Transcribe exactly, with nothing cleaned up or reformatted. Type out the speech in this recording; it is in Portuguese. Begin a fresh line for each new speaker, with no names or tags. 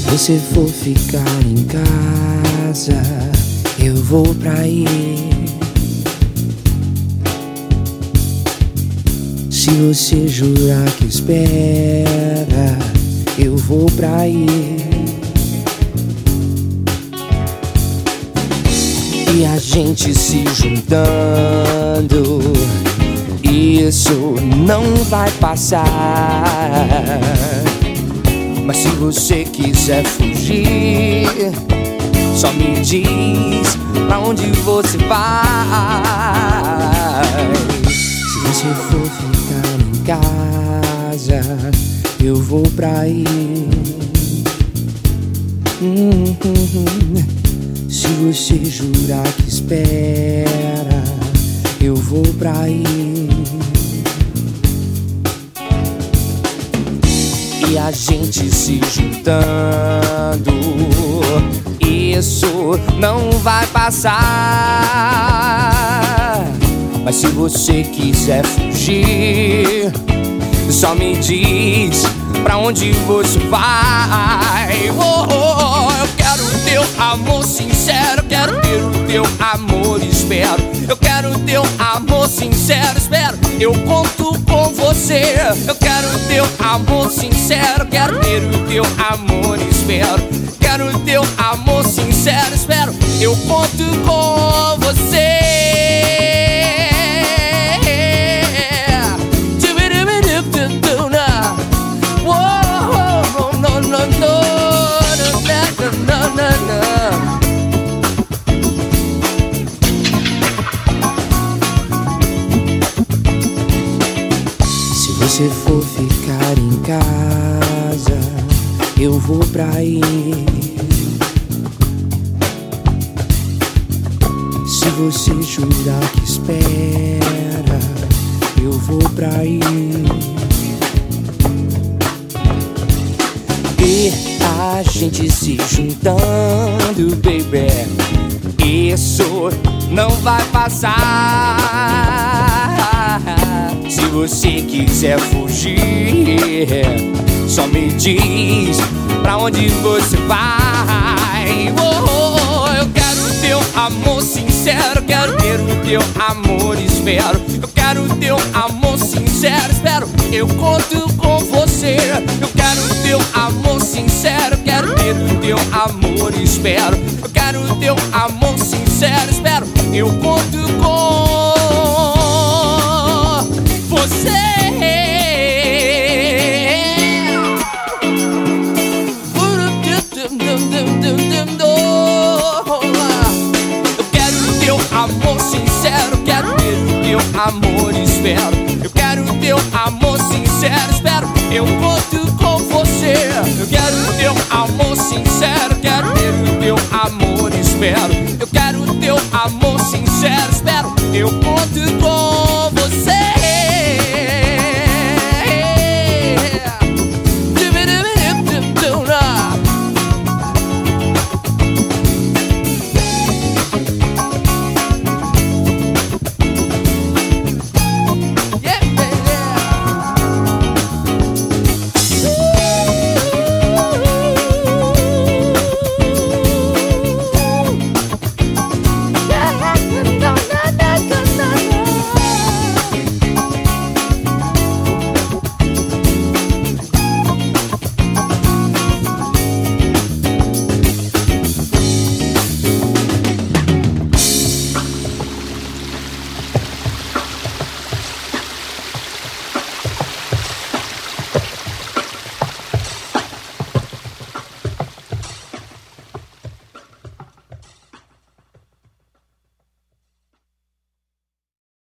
você for ficar em casa, eu vou pra aí. Se você jurar que espera, eu vou pra aí. E a gente se juntando, isso não vai passar. Mas se você quiser fugir, só me diz pra onde você vai. Se você for ficar em casa, eu vou pra aí. Hum, hum, hum. Se você jurar que espera, eu vou pra aí. E a gente se juntando, isso não vai passar. Mas se você quiser fugir, só me diz pra onde você vai. Oh, oh, eu quero o teu amor sincero, quero ter o teu amor, espero. Eu quero o teu amor sincero, espero. Eu conto com você. Eu quero o teu amor sincero, quero ter o teu amor, espero. Quero o teu amor sincero, espero. Eu conto com você. Se você for ficar em casa, eu vou pra aí. Se você jurar que espera, eu vou pra aí. E a gente se juntando, baby, isso não vai passar. Se você quiser fugir, só me diz pra onde você vai. Oh, eu quero o teu amor sincero, quero ter o teu amor, espero. Eu quero o teu amor sincero, espero. Eu conto com você. Eu quero o teu amor sincero, quero ter o teu amor, espero. Eu quero o teu amor sincero, espero. Eu conto com você. Eu quero o teu amor sincero, quero ter o teu amor, espero. Eu quero o teu amor sincero, espero. Eu conto com você. Eu quero o teu amor sincero, quero ter o teu amor, espero. Eu quero o teu amor sincero, espero. Eu conto com